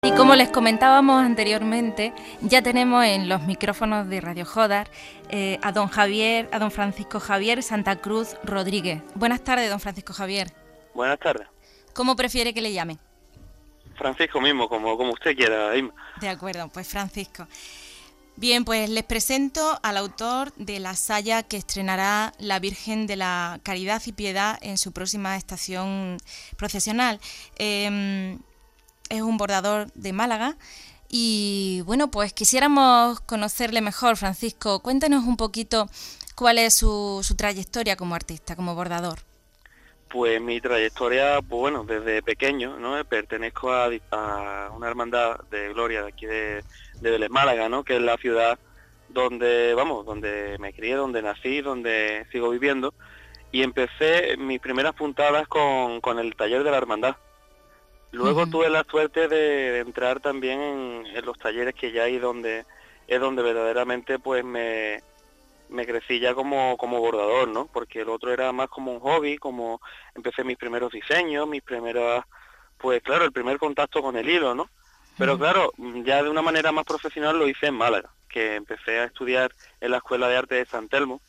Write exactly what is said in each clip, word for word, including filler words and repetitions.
Y como les comentábamos anteriormente, ya tenemos en los micrófonos de Radio Jodar eh, a don Javier, a don Francisco Javier Santa Cruz Rodríguez. Buenas tardes, don Francisco Javier. Buenas tardes. ¿Cómo prefiere que le llame? Francisco mismo, como, como usted quiera, Irma. De acuerdo, pues Francisco. Bien, pues les presento al autor de la saya que estrenará la Virgen de la Caridad y Piedad en su próxima estación procesional. Eh, es un bordador de Málaga y bueno, pues quisiéramos conocerle mejor, Francisco. Cuéntenos un poquito cuál es su, su trayectoria como artista, como bordador. Pues mi trayectoria, pues bueno, desde pequeño, ¿no? Pertenezco a, a una hermandad de gloria de aquí de, de Vélez Málaga, ¿no? Que es la ciudad donde, vamos, donde me crié, donde nací, donde sigo viviendo. Y empecé mis primeras puntadas con, con el taller de la hermandad. Luego uh-huh. tuve la suerte de, de entrar también en, en los talleres que ya hay, donde es donde verdaderamente pues me... me crecí ya como, como bordador, ¿no? Porque el otro era más como un hobby, como empecé mis primeros diseños, mis primeras, pues claro, el primer contacto con el hilo, ¿no? Pero claro, ya de una manera más profesional lo hice en Málaga, que empecé a estudiar en la Escuela de Arte de San Telmo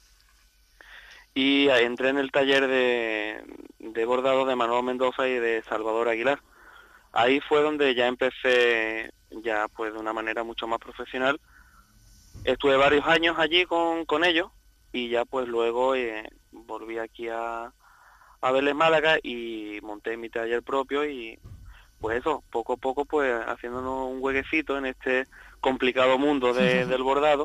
y entré en el taller de, de bordado de Manuel Mendoza y de Salvador Aguilar. Ahí fue donde ya empecé ya pues de una manera mucho más profesional. Estuve varios años allí con, con ellos y ya pues luego eh, volví aquí a, a Vélez Málaga y monté mi taller propio y pues eso, poco a poco pues haciéndonos un huequecito en este complicado mundo de, del bordado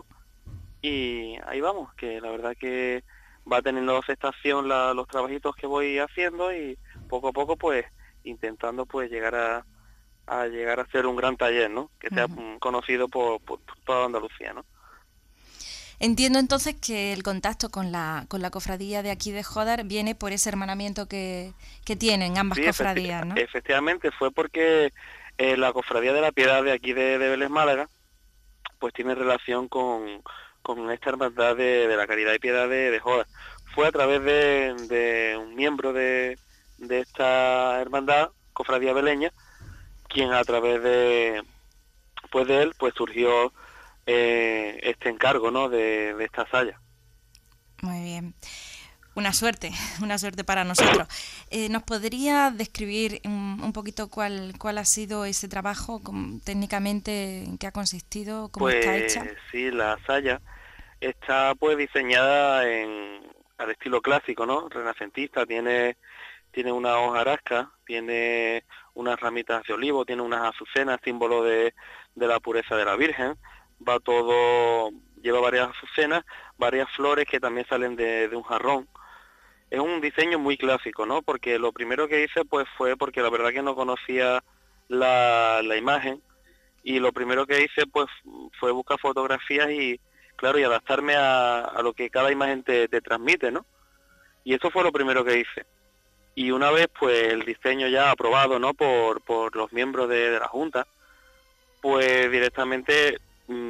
y ahí vamos, que la verdad que va teniendo aceptación la, los trabajitos que voy haciendo y poco a poco pues intentando pues llegar a, a llegar a ser un gran taller, ¿no? Que sea uh-huh. conocido por, por, por toda Andalucía, ¿no? Entiendo entonces que el contacto con la con la cofradía de aquí de Jodar viene por ese hermanamiento que, que tienen ambas sí, cofradías, ¿no? Efectivamente, fue porque eh, la cofradía de la Piedad de aquí de, de Vélez Málaga, pues tiene relación con, con esta hermandad de, de la Caridad y Piedad de, de Jodar. Fue a través de, de un miembro de, de esta hermandad, cofradía veleña, quien a través de, pues de él, pues surgió Eh, este encargo, ¿no? de, de esta saya. Muy bien, una suerte, una suerte para nosotros. Eh, ¿Nos podría describir un, un poquito cuál cuál ha sido ese trabajo, con, técnicamente, en qué ha consistido, cómo pues, está hecha? Sí, la saya está pues diseñada en al estilo clásico, ¿no? Renacentista, tiene tiene una hojarasca, tiene unas ramitas de olivo, tiene unas azucenas, símbolo de, de la pureza de la Virgen. Va todo, lleva varias azucenas, varias flores que también salen de, de un jarrón. Es un diseño muy clásico, ¿no? Porque lo primero que hice pues fue porque la verdad que no conocía la, la imagen y lo primero que hice pues fue buscar fotografías y claro, y adaptarme a, a lo que cada imagen te, te transmite, ¿no? Y eso fue lo primero que hice. Y una vez pues el diseño ya aprobado, ¿no? Por, por los miembros de, de la Junta, pues directamente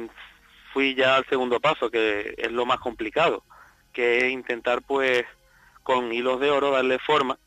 fui ya al segundo paso, que es lo más complicado, que es intentar pues con hilos de oro darle forma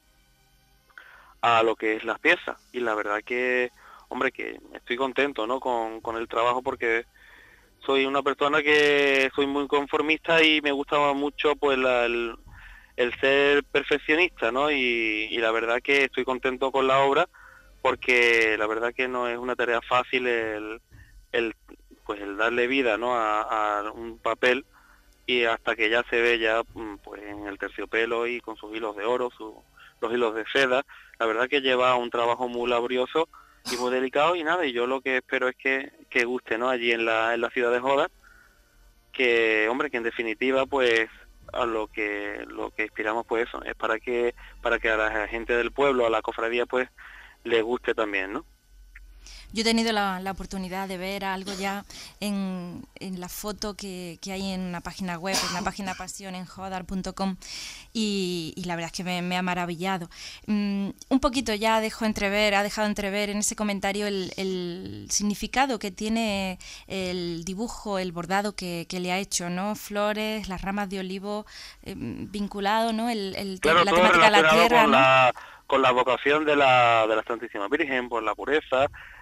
a lo que es las piezas. Y la verdad que, hombre, que estoy contento, ¿no? Con, con el trabajo porque soy una persona que soy muy conformista y me gustaba mucho pues la, el, el ser perfeccionista, ¿no? Y, y la verdad que estoy contento con la obra porque la verdad que no es una tarea fácil el, el pues el darle vida, ¿no? a, a un papel y hasta que ya se ve ya pues en el terciopelo y con sus hilos de oro, su, los hilos de seda. La verdad que lleva un trabajo muy laborioso y muy delicado y nada, y yo lo que espero es que, que guste, ¿no? Allí en la, en la ciudad de Jodar, que hombre, que en definitiva pues a lo que lo que inspiramos pues eso, es para que para que a la gente del pueblo, a la cofradía pues le guste también, ¿no? Yo he tenido la, la oportunidad de ver algo ya en, en la foto que, que hay en una página web, en la página pasión en jodar punto com y, y la verdad es que me, me ha maravillado. Um, un poquito ya dejo entrever, ha dejado entrever en ese comentario el, el significado que tiene el dibujo, el bordado que, que le ha hecho, ¿no? Flores, las ramas de olivo, eh, vinculado, ¿no? El, el claro, la todo temática de la tierra, con ¿no? La, con la vocación de la, de la Santísima Virgen, por la pureza.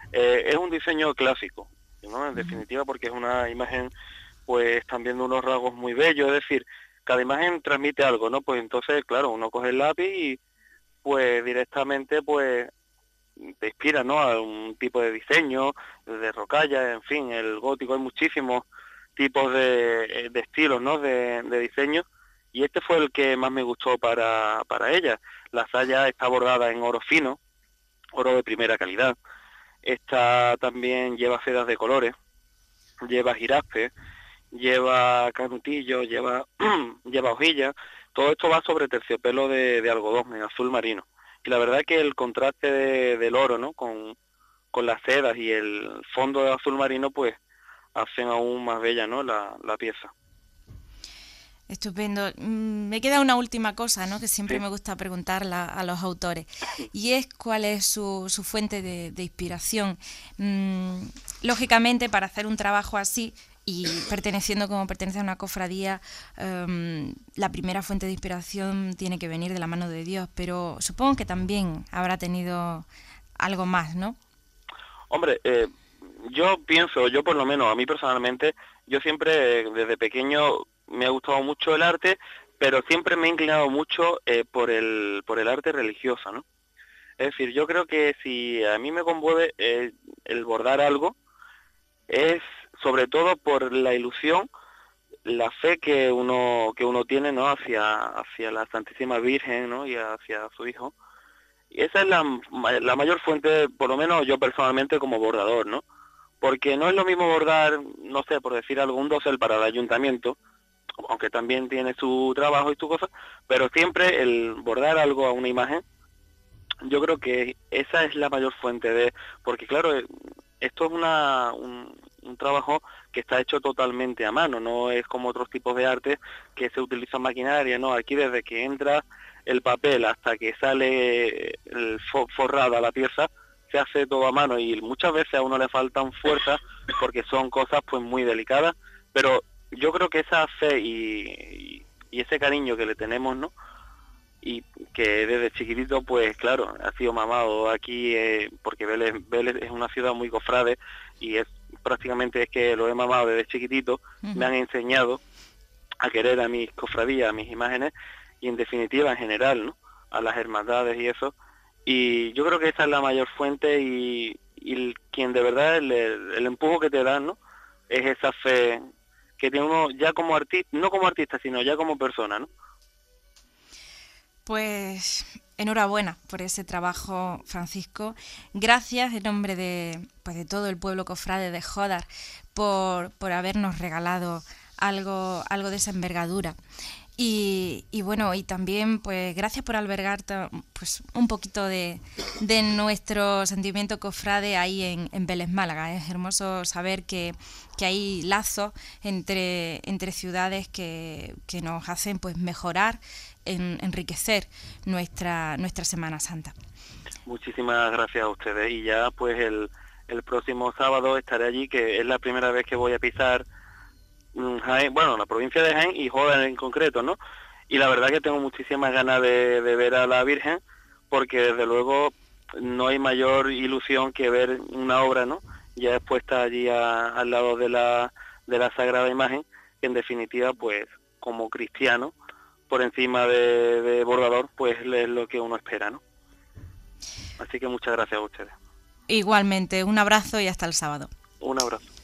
Eh, es un diseño clásico, ¿no? En definitiva, porque es una imagen, pues también de unos rasgos muy bellos, es decir, cada imagen transmite algo, ¿no? Pues entonces, claro, uno coge el lápiz y pues directamente, pues te inspira, ¿no? A un tipo de diseño, de rocalla, en fin, el gótico, hay muchísimos tipos de, de estilos, ¿no? De, de diseño, y este fue el que más me gustó para, para ella. La saya está bordada en oro fino, oro de primera calidad. Esta también lleva sedas de colores, lleva jiraspe, lleva canutillo, lleva lleva hojilla. Todo esto va sobre terciopelo de, de algodón en azul marino. Y la verdad que el contraste de, del oro, ¿no? Con, con las sedas y el fondo de azul marino, pues hacen aún más bella, ¿no? La, la pieza. Estupendo. Mm, Me queda una última cosa, ¿no? Que siempre Sí. me gusta preguntarla a los autores, y es cuál es su, su fuente de, de inspiración. Mm, lógicamente, para hacer un trabajo así y perteneciendo como pertenece a una cofradía, um, la primera fuente de inspiración tiene que venir de la mano de Dios, pero supongo que también habrá tenido algo más, ¿no? Hombre, eh, yo pienso, yo por lo menos, a mí personalmente, yo siempre eh, desde pequeño me ha gustado mucho el arte, pero siempre me he inclinado mucho eh, por el por el arte religioso, ¿no? Es decir, yo creo que si a mí me conmueve eh, el bordar algo, es sobre todo por la ilusión, la fe que uno que uno tiene, ¿no? Hacia hacia la Santísima Virgen, ¿no? Y hacia su hijo. Y esa es la, ma- la mayor fuente, por lo menos yo personalmente como bordador, ¿no? Porque no es lo mismo bordar, no sé, por decir algo, un dosel para el ayuntamiento, aunque también tiene su trabajo y su cosa, pero siempre el bordar algo a una imagen, yo creo que esa es la mayor fuente de, porque claro, eh, esto es una, un, un trabajo que está hecho totalmente a mano, no es como otros tipos de arte que se utiliza maquinaria, no, aquí desde que entra el papel hasta que sale el fo- forrada la pieza, se hace todo a mano y muchas veces a uno le faltan fuerzas porque son cosas pues muy delicadas, pero yo creo que esa fe y, y, y ese cariño que le tenemos, ¿no? Y que desde chiquitito, pues claro, ha sido mamado aquí, eh, porque Vélez, Vélez es una ciudad muy cofrade y es prácticamente es que lo he mamado desde chiquitito, me Ujú. han enseñado a querer a mis cofradías, a mis imágenes y en definitiva en general, ¿no? A las hermandades y eso. Y yo creo que esa es la mayor fuente y, y el- quien de verdad el, el empujo que te dan, ¿no? Es esa fe que tiene uno ya como artista, no como artista, sino ya como persona, ¿no? Pues enhorabuena por ese trabajo, Francisco. Gracias en nombre de, pues, de todo el pueblo cofrade de Jódar por, por habernos regalado algo, algo de esa envergadura. Y, y bueno, y también pues gracias por albergar ta- pues un poquito de, de nuestro sentimiento cofrade ahí en, en Vélez Málaga. Es hermoso saber que, que hay lazos entre, entre ciudades que, que nos hacen pues mejorar, en, enriquecer nuestra, nuestra Semana Santa. Muchísimas gracias a ustedes y ya pues el, el próximo sábado estaré allí, que es la primera vez que voy a pisar mm, Jaén, bueno, la provincia de Jaén y Joda en concreto, ¿no? Y la verdad que tengo muchísimas ganas de, de ver a la Virgen, porque desde luego no hay mayor ilusión que ver una obra, ¿no? Ya expuesta allí a- al lado de la, de la Sagrada Imagen, que en definitiva, pues, como cristiano, por encima de, de bordador, pues es lo que uno espera, ¿no? Así que muchas gracias a ustedes. Igualmente, un abrazo y hasta el sábado. Un abrazo.